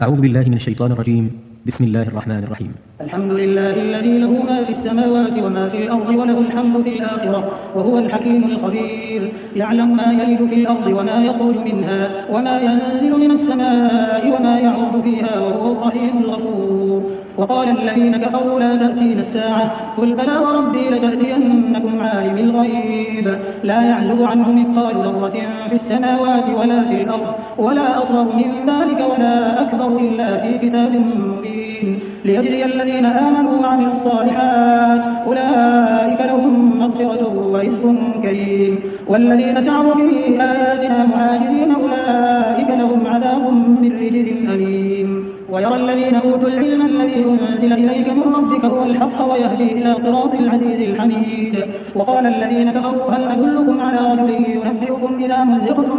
أعوذ بالله من الشيطان الرجيم. بسم الله الرحمن الرحيم. الحمد لله الذي له ما في السماوات وما في الأرض وله الحمد في الآخرة وهو الحكيم الخبير. يعلم ما يلج في الأرض وما يخرج منها وما ينزل من السماء وما يعرض فيها وهو الرحيم الغفور. وقال الذين كفروا لا تأتينا الساعة قل بلى وربي لتأتينكم عالم الغيب لا يعزب عنه مثقال ذرة في السماوات ولا في الأرض ولا أصغر من ذلك ولا أكبر إلا في كتاب مبين ليجزي الذين آمنوا وعملوا الصالحات أولئك لهم مغفرة ورزق كريم والذين سعوا في آياتنا معاجزين أولئك لهم عذاب من رجز أليم. ويرى الذين أوتوا العلم الذي أنزل إليك من ربك هو الحق ويهدي إلى صراط العزيز الحميد. وقال الذين كفروا هل ندلكم على رجل ينبئكم إذا مزقتم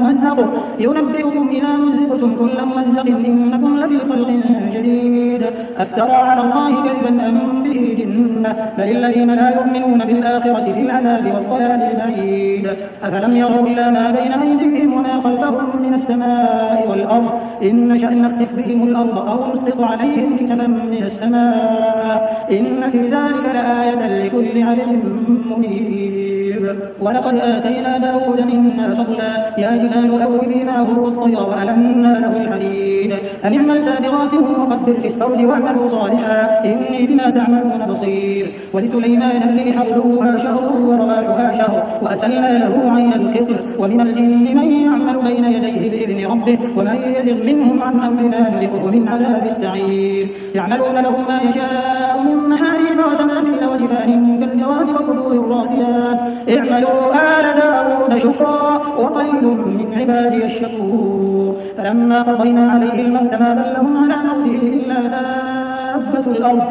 كل ممزق إنكم لفي خلق جديد أفترى على الله كذبا أم به جنة بل الذين لا يؤمنون بالآخرة في العذاب والضلال البعيد. أفلم يروا إلى ما بين أيديهم وما خلفهم من السماء والأرض إن نشأ نخسف بهم الأرض أو نسقط عليهم كسفا من السماء إن في ذلك لآية لكل عبد منيب. ولقد آتينا داود منا فضلا يا جبال أوبي معه والطير وألنا له الحديد أن اعمل سابغات وقدر في السرد واعملوا صالحا إني بما تعملون بصير. ولسليمان الريح غدوها شهر ورواحها شهر وأسلنا له عين القطر ومن الجن من يعمل بين يديه بإذن ربه ومن يزغ منهم عن أمرنا نذقه من عذاب السعير. يعملون لهم ما يشاء من محاريب وتماثيل وجفان كالجواد وقدور الراسيات اعملوا آل داود شكرا وقليل من عبادي الشكور. فلما قضينا عليه الموت ما دلهم على موته إلا دابة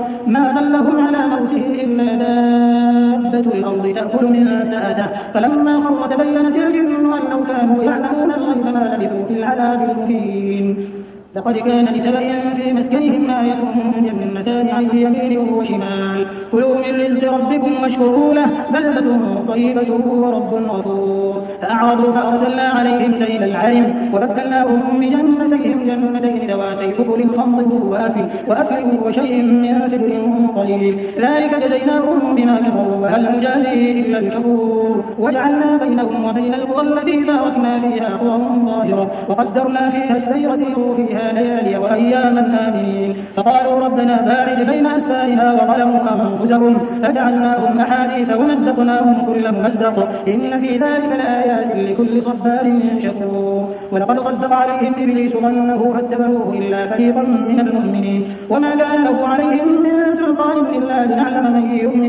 الأرض تأكل من سأته فلما خر تبينت الجن أن لو كانوا يعلمون الغيب ما لبثوا في العذاب المهين. لقد كان لسبأ في مسكنهم آية جنتان عن يمين وشمال كلوا من رزق ربكم واشكروا له بلدة طيبة ورب غفور. فأعرضوا فأرسلنا عليهم سيل العرم وبدلناهم بجنتين ذواتي أكل خمط وأكل وشيء من سدر قليل ذلك جزيناهم بما كفروا وهل نجازي إلا الكفور. وجعلنا بينهم وبين القرى التي باركنا فيها قرى ظاهرة وقدرنا فيها السير سيروا فيها ليالي وأياما آمين. فقالوا ربنا بارك بين أسفارنا وظلموا أنفسهم فجعلناهم أحاديث ومزقناهم كل ممزق إن في ذلك لآيات لكل صبار شكور. ولقد صدق عليهم إبليس ظنه فاتبعوه إلا فريقا من المؤمنين وما كان له عليهم من سلطان إلا لنعلم من يؤمن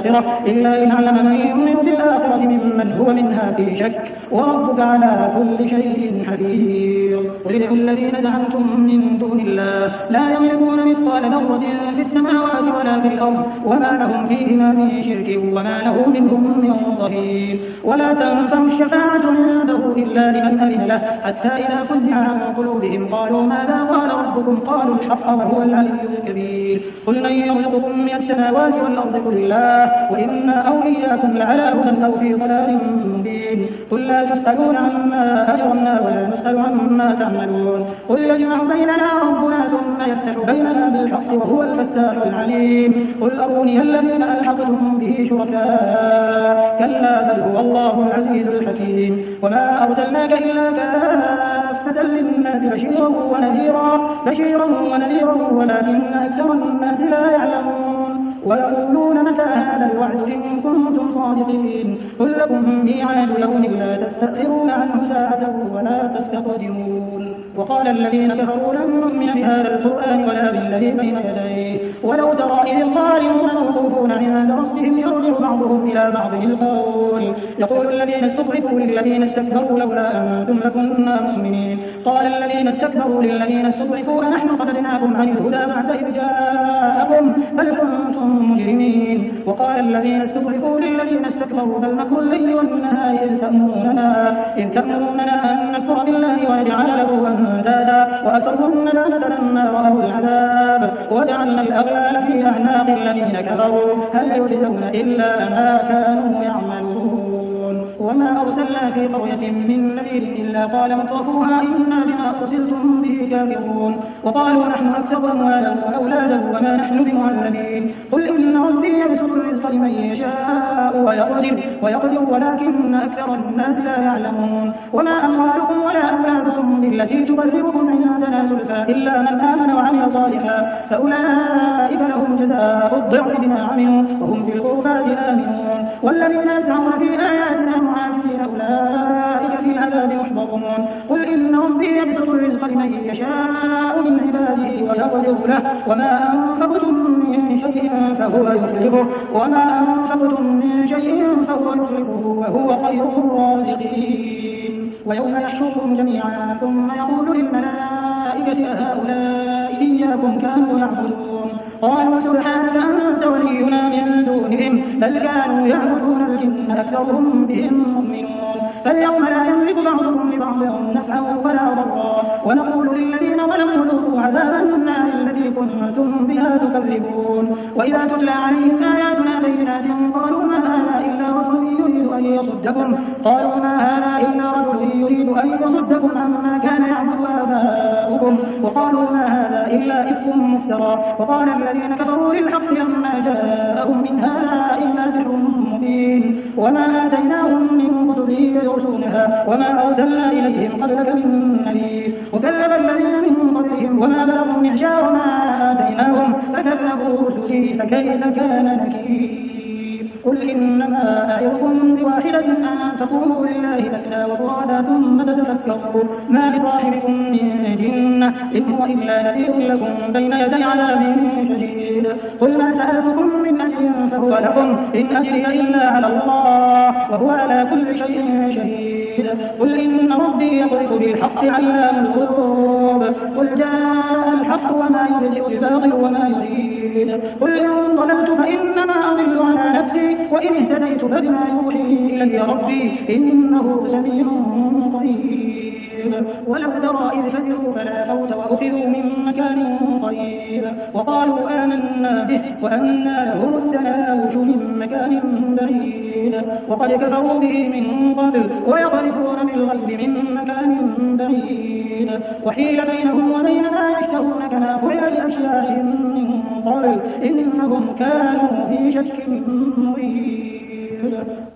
بالآخرة ممن هو منها في شك وربك على كل شيء حفيظ. قل ادعوا الذين زعمتم من دون الله لا يملكون مثقال ذرة في السماوات ولا في الأرض وما لهم فيهما من شرك وما له منهم من ظهير. ولا تنفع الشفاعة عنده إلا لمن أذن له حتى إذا فزع عن قلوبهم قالوا ماذا قال ربكم قالوا الحق وهو العلي الكبير. قل من يرزقكم من السماوات والأرض قل الله وإنا أو إياكم لعلى هدى أو في ضلال مبين. قل لا تسألون عما أجرمنا ولا نسأل عما تعملون. قل يجمع بيننا ربنا ثم يفتح بيننا بالحق وهو الفتاح العليم. قل أروني الذين ألحقتم به شركاء كلا بل هو الله العزيز الحكيم. وما أرسلناك إلا كافة للناس بشيرا ونذيرا ولكن أكثر الناس لا يعلمون. ويقولون متى هذا الوعد إن كنتم صادقين. قل لكم ميعاد يوم لا تستأخرون عنه ساعة ولا تستقدمون. وقال الذين كفروا لن نؤمن بهذا القرآن ولا بالذي بين يديه ولو ترى إذ الظالمون موقوفون عند ربهم يرجع بعضهم إلى بعض القول يقول الذين استضعفوا للذين استكبروا لولا أنتم لكنا مؤمنين. قال الذين استكبروا للذين استضعفوا أنحن صددناكم عن الهدى بعد إذ جاءكم بل كنتم مجرمين. وقال الذين استضعفوا للذين استكبروا بل مكر الليل والنهار إذ تأمروننا أن نكفر بالله ونجعل له أندادا وأسروا الندامة لما رأوا العذاب وجعلنا الأغلال في أعناق الذين كفروا هل يجزون إلا ما كانوا يعملون. وما أرسلنا في قرية من نذير إلا قال مترفوها إنا بما أرسلتم به كافرون وقالوا نحن أكثر أموالا وأولادا وما نحن بمعذبين قل إن ربي يبسط الرزق لمن يشاء ويقدر ولكن أكثر الناس لا يعلمون وما أموالكم ولا أولادكم بالتي تقربكم عندنا زلفى إلا من آمن وعمل صالحا فأولئك لهم جزاء الضعف بما عملوا وهم في الغرفات آمنون والذين يسعون في آياتنا معاجزين أولئك في العذاب محضرون قل إن ربي يبسط الرزق لمن يشاء من عباده ويقدر له وما أنفقتم من شيء فهو يخلفه وهو خير الرازقين ويوم يحشرهم جميعا ثم يقول للملائكة أهؤلاء إياكم كانوا يعبدون قالوا سبحانك أنت ولينا من دونهم بل كانوا يعبدون الجن أكثرهم بهم مؤمنون فاليوم لا يملك بعضهم لبعض نفعا ولا ضرا ونقول للذين ظلموا ذوقوا عذاب النار التي كنتم بها تكذبون وإذا تتلى عليهم آياتنا بينات قالوا ما هذا إلا رجل يريد أن يصدكم عما كان يعبد آباؤكم وقالوا ما هذا إلا إفك مفترى وقال الذين كفروا للحق لما جاءهم من هذا إلا سحر مبين وما آتيناهم من كتب يدرسونها وما أرسلنا إليهم قبلك من نذير وكذب الذين من قبلهم وما بلغوا معشار ما آتيناهم فكذبوا رسلي فكيف كان نكير قل إنما أعظكم بواحدة أن تقوموا لله مثنى وفرادا ثم تتفكروا ما بصاحبكم من جنة إن هو إلا نذير لكم بين يدي عذاب شديد قل ما سألتكم من أجر فهو لكم إن أجري إلا على الله وهو على كل شيء شهيد قل إن ربي يقذف بالحق علام الغيوب قل جاء الحق وما يبدئ الباطل وما يعيد قل إن ضللت فإنما أضل على نفسي وإن اهتديت فبما يوحي إلي ربي إنه سميع قريب ولو ترى إذ فزعوا فلا فوت وأخذوا من مكان قريب وقالوا آمنا به وأنى لهم التناوش من مكان بعيد وقد كفروا به من قبل ويقذفون بالغيب من مكان بعيد وحيل بينهم وبين ما يشتهون كما فعل بأشياء من قبل إنهم كانوا في شك مريب